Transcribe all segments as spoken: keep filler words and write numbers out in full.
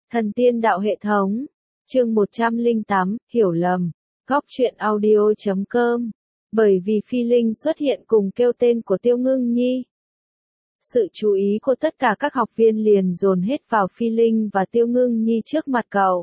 Thần tiên đạo hệ thống. Chương một trăm lẻ tám, hiểu lầm. Góc truyện audio chấm com. Bởi vì Phi Linh xuất hiện cùng kêu tên của Tiêu Ngưng Nhi. Sự chú ý của tất cả các học viên liền dồn hết vào Phi Linh và Tiêu Ngưng Nhi trước mặt cậu.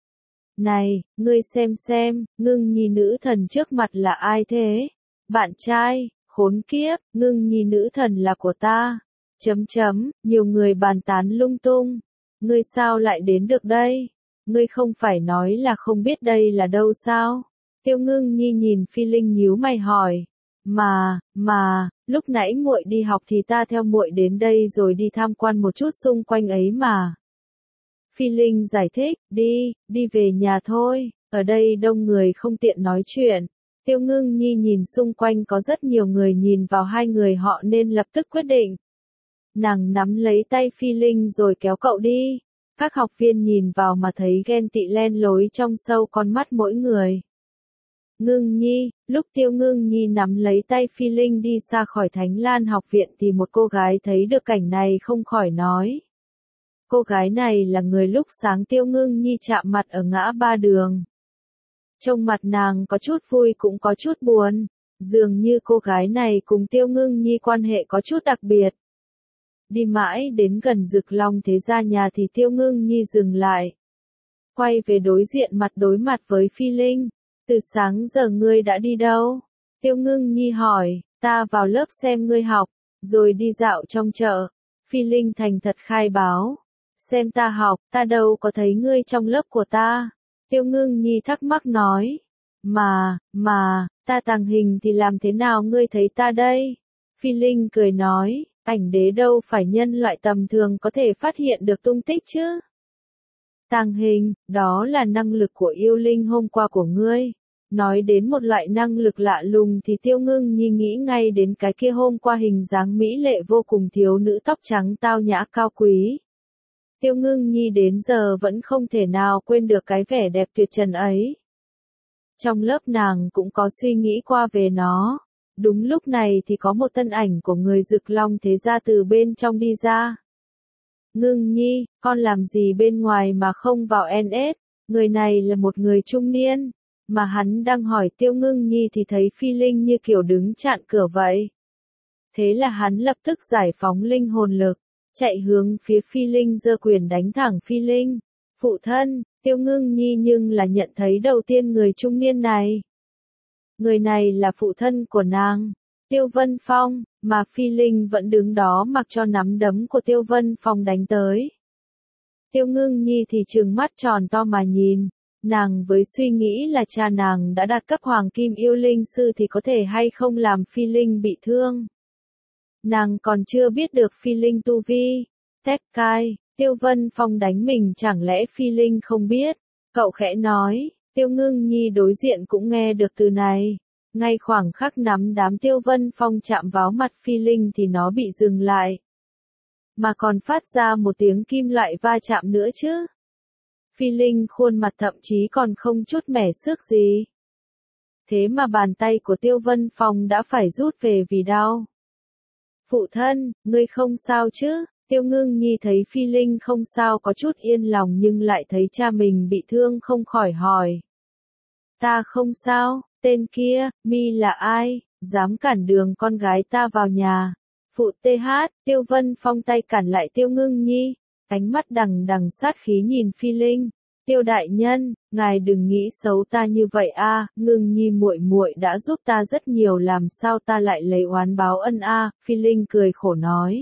Này, ngươi xem xem, Ngưng Nhi nữ thần trước mặt là ai thế? Bạn trai, khốn kiếp, Ngưng Nhi nữ thần là của ta. Chấm chấm, nhiều người bàn tán lung tung. Ngươi sao lại đến được đây? Ngươi không phải nói là không biết đây là đâu sao? Tiêu Ngưng Nhi nhìn Phi Linh nhíu mày hỏi. Mà, mà, lúc nãy muội đi học thì ta theo muội đến đây rồi đi tham quan một chút xung quanh ấy mà. Phi Linh giải thích, đi, đi về nhà thôi, ở đây đông người không tiện nói chuyện. Tiêu Ngưng Nhi nhìn xung quanh có rất nhiều người nhìn vào hai người họ nên lập tức quyết định. Nàng nắm lấy tay Phi Linh rồi kéo cậu đi. Các học viên nhìn vào mà thấy ghen tị len lối trong sâu con mắt mỗi người. Ngưng Nhi, lúc Tiêu Ngưng Nhi nắm lấy tay Phi Linh đi xa khỏi Thánh Lan học viện thì một cô gái thấy được cảnh này không khỏi nói. Cô gái này là người lúc sáng Tiêu Ngưng Nhi chạm mặt ở ngã ba đường. Trông mặt nàng có chút vui cũng có chút buồn, dường như cô gái này cùng Tiêu Ngưng Nhi quan hệ có chút đặc biệt. Đi mãi đến gần Dực Long Thế Gia nhà thì Tiêu Ngưng Nhi dừng lại. Quay về đối diện mặt đối mặt với Phi Linh. Từ sáng giờ ngươi đã đi đâu? Tiêu Ngưng Nhi hỏi, ta vào lớp xem ngươi học, rồi đi dạo trong chợ. Phi Linh thành thật khai báo. Xem ta học, ta đâu có thấy ngươi trong lớp của ta. Tiêu Ngưng Nhi thắc mắc nói. Mà, mà, ta tàng hình thì làm thế nào ngươi thấy ta đây? Phi Linh cười nói. Ảnh đế đâu phải nhân loại tầm thường có thể phát hiện được tung tích chứ. Tàng hình, đó là năng lực của yêu linh hôm qua của ngươi. Nói đến một loại năng lực lạ lùng thì Tiêu Ngưng Nhi nghĩ ngay đến cái kia hôm qua hình dáng mỹ lệ vô cùng thiếu nữ tóc trắng tao nhã cao quý. Tiêu Ngưng Nhi đến giờ vẫn không thể nào quên được cái vẻ đẹp tuyệt trần ấy. Trong lớp nàng cũng có suy nghĩ qua về nó. Đúng lúc này thì có một thân ảnh của người Dực Long Thế Gia từ bên trong đi ra. Ngưng Nhi, con làm gì bên ngoài mà không vào en ét? Người này là một người trung niên, mà hắn đang hỏi Tiêu Ngưng Nhi thì thấy Phi Linh như kiểu đứng chặn cửa vậy. Thế là hắn lập tức giải phóng linh hồn lực, chạy hướng phía Phi Linh giơ quyền đánh thẳng Phi Linh. Phụ thân, Tiêu Ngưng Nhi nhưng là nhận thấy đầu tiên người trung niên này. Người này là phụ thân của nàng, Tiêu Vân Phong, mà Phi Linh vẫn đứng đó mặc cho nắm đấm của Tiêu Vân Phong đánh tới. Tiêu Ngưng Nhi thì trừng mắt tròn to mà nhìn, nàng với suy nghĩ là cha nàng đã đạt cấp Hoàng Kim Yêu Linh Sư thì có thể hay không làm Phi Linh bị thương. Nàng còn chưa biết được Phi Linh tu vi. Tét cai, Tiêu Vân Phong đánh mình chẳng lẽ Phi Linh không biết, cậu khẽ nói. Tiêu Ngưng Nhi đối diện cũng nghe được từ này. Ngay khoảng khắc nắm đám Tiêu Vân Phong chạm vào mặt Phi Linh thì nó bị dừng lại. Mà còn phát ra một tiếng kim loại va chạm nữa chứ. Phi Linh khuôn mặt thậm chí còn không chút mẻ xước gì. Thế mà bàn tay của Tiêu Vân Phong đã phải rút về vì đau. Phụ thân, ngươi không sao chứ? Tiêu Ngưng Nhi thấy Phi Linh không sao có chút yên lòng nhưng lại thấy cha mình bị thương không khỏi hỏi. Ta không sao, tên kia, mi là ai, dám cản đường con gái ta vào nhà. Phụ tê hát, Tiêu Vân Phong tay cản lại Tiêu Ngưng Nhi, ánh mắt đằng đằng sát khí nhìn Phi Linh. Tiêu đại nhân, ngài đừng nghĩ xấu ta như vậy a, Ngưng Nhi muội muội đã giúp ta rất nhiều làm sao ta lại lấy oán báo ân a, Phi Linh cười khổ nói.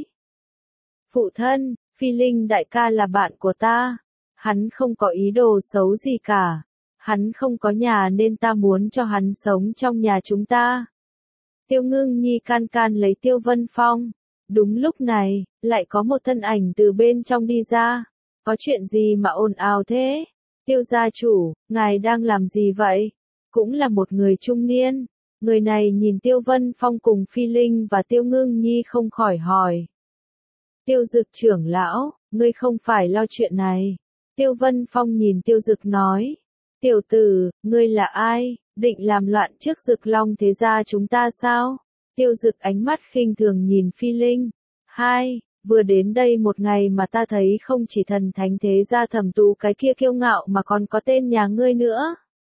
Phụ thân, Phi Linh đại ca là bạn của ta, hắn không có ý đồ xấu gì cả. Hắn không có nhà nên ta muốn cho hắn sống trong nhà chúng ta. Tiêu Ngưng Nhi can can lấy Tiêu Vân Phong. Đúng lúc này, lại có một thân ảnh từ bên trong đi ra. Có chuyện gì mà ồn ào thế? Tiêu gia chủ, ngài đang làm gì vậy? Cũng là một người trung niên. Người này nhìn Tiêu Vân Phong cùng Phi Linh và Tiêu Ngưng Nhi không khỏi hỏi. Tiêu Dực trưởng lão, ngươi không phải lo chuyện này. Tiêu Vân Phong nhìn Tiêu Dực nói. Tiểu tử, ngươi là ai, định làm loạn trước Dực Long Thế Gia chúng ta sao? Tiêu Dực ánh mắt khinh thường nhìn Phi Linh. Hai, vừa đến đây một ngày mà ta thấy không chỉ thần thánh thế gia Thẩm Tú cái kia kiêu ngạo mà còn có tên nhà ngươi nữa.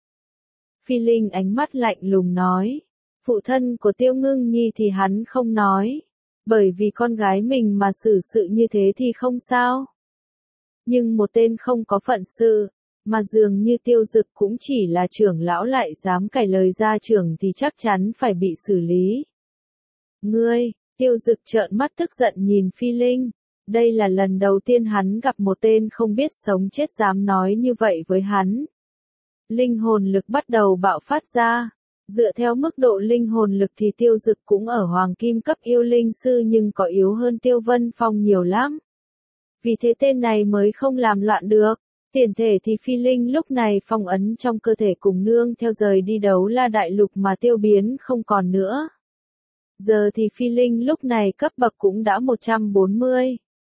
Phi Linh ánh mắt lạnh lùng nói, phụ thân của Tiêu Ngưng Nhi thì hắn không nói, bởi vì con gái mình mà xử sự như thế thì không sao. Nhưng một tên không có phận sự, mà dường như Tiêu Dực cũng chỉ là trưởng lão lại dám cãi lời gia trưởng thì chắc chắn phải bị xử lý. Ngươi, Tiêu Dực trợn mắt tức giận nhìn Phi Linh, đây là lần đầu tiên hắn gặp một tên không biết sống chết dám nói như vậy với hắn. Linh hồn lực bắt đầu bạo phát ra, dựa theo mức độ linh hồn lực thì Tiêu Dực cũng ở hoàng kim cấp yêu linh sư nhưng có yếu hơn Tiêu Vân Phong nhiều lắm. Vì thế tên này mới không làm loạn được. Tiền thể thì Phi Linh lúc này phong ấn trong cơ thể cùng nương theo rời đi Đấu La Đại Lục mà tiêu biến không còn nữa. Giờ thì Phi Linh lúc này cấp bậc cũng đã một trăm bốn mươi.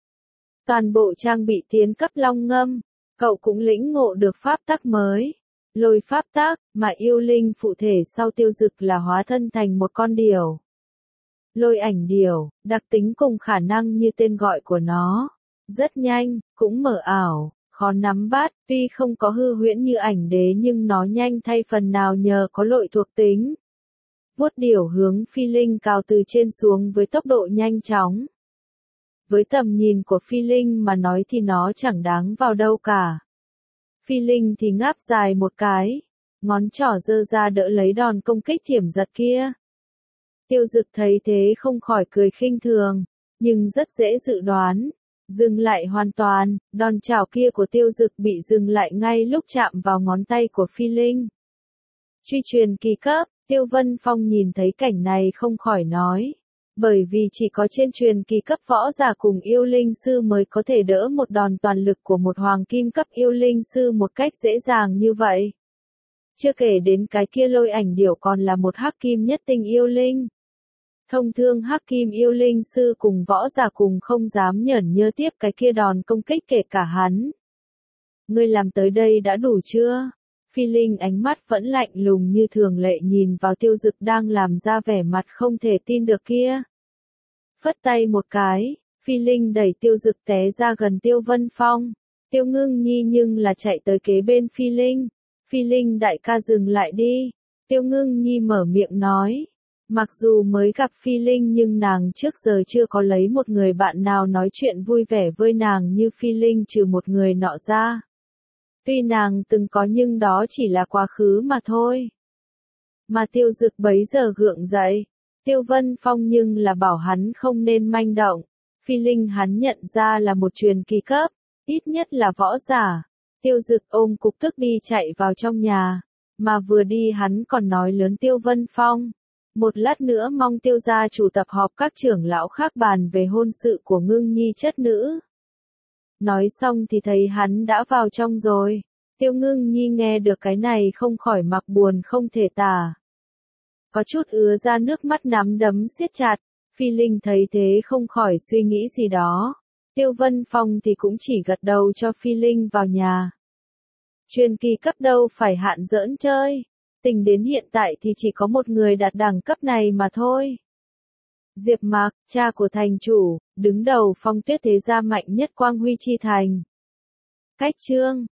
Toàn bộ trang bị tiến cấp long ngâm, cậu cũng lĩnh ngộ được pháp tắc mới. Lôi pháp tắc, mà yêu linh phụ thể sau Tiêu Dực là hóa thân thành một con điểu. Lôi ảnh điểu, đặc tính cùng khả năng như tên gọi của nó. Rất nhanh, cũng mở ảo. Khó nắm bắt, tuy không có hư huyễn như ảnh đế nhưng nó nhanh thay phần nào nhờ có lội thuộc tính. Vuốt điểu hướng Phi Linh cao từ trên xuống với tốc độ nhanh chóng. Với tầm nhìn của Phi Linh mà nói thì nó chẳng đáng vào đâu cả. Phi Linh thì ngáp dài một cái, ngón trỏ giơ ra đỡ lấy đòn công kích thiểm giật kia. Tiêu Dực thấy thế không khỏi cười khinh thường, nhưng rất dễ dự đoán. Dừng lại hoàn toàn, đòn chảo kia của Tiêu Dực bị dừng lại ngay lúc chạm vào ngón tay của Phi Linh. Truy truyền kỳ cấp, Tiêu Vân Phong nhìn thấy cảnh này không khỏi nói. Bởi vì chỉ có trên truyền kỳ cấp võ giả cùng yêu linh sư mới có thể đỡ một đòn toàn lực của một hoàng kim cấp yêu linh sư một cách dễ dàng như vậy. Chưa kể đến cái kia lôi ảnh điểu còn là một hắc kim nhất tinh yêu linh. Thông thương hắc kim yêu linh sư cùng võ giả cùng không dám nhởn nhơ tiếp cái kia đòn công kích kể cả hắn. Ngươi làm tới đây đã đủ chưa? Phi Linh ánh mắt vẫn lạnh lùng như thường lệ nhìn vào Tiêu Dực đang làm ra vẻ mặt không thể tin được kia. Phất tay một cái, Phi Linh đẩy Tiêu Dực té ra gần Tiêu Vân Phong. Tiêu Ngưng Nhi nhưng là chạy tới kế bên Phi Linh. Phi Linh đại ca dừng lại đi. Tiêu Ngưng Nhi mở miệng nói. Mặc dù mới gặp Phi Linh nhưng nàng trước giờ chưa có lấy một người bạn nào nói chuyện vui vẻ với nàng như Phi Linh trừ một người nọ ra. Tuy nàng từng có nhưng đó chỉ là quá khứ mà thôi. Mà Tiêu Dực bấy giờ gượng dậy. Tiêu Vân Phong nhưng là bảo hắn không nên manh động. Phi Linh hắn nhận ra là một truyền kỳ cấp, ít nhất là võ giả. Tiêu Dực ôm cục tức đi chạy vào trong nhà. Mà vừa đi hắn còn nói lớn Tiêu Vân Phong. Một lát nữa mong Tiêu gia chủ tập họp các trưởng lão khác bàn về hôn sự của Ngưng Nhi chất nữ. Nói xong thì thấy hắn đã vào trong rồi. Tiêu Ngưng Nhi nghe được cái này không khỏi mặc buồn không thể tả. Có chút ứa ra nước mắt nắm đấm siết chặt. Phi Linh thấy thế không khỏi suy nghĩ gì đó. Tiêu Vân Phong thì cũng chỉ gật đầu cho Phi Linh vào nhà. Truyền kỳ cấp đâu phải hạn giỡn chơi. Tình đến hiện tại thì chỉ có một người đạt đẳng cấp này mà thôi. Diệp Mạc, cha của thành chủ, đứng đầu Phong Tuyết thế gia mạnh nhất Quang Huy Chi Thành. Cách chương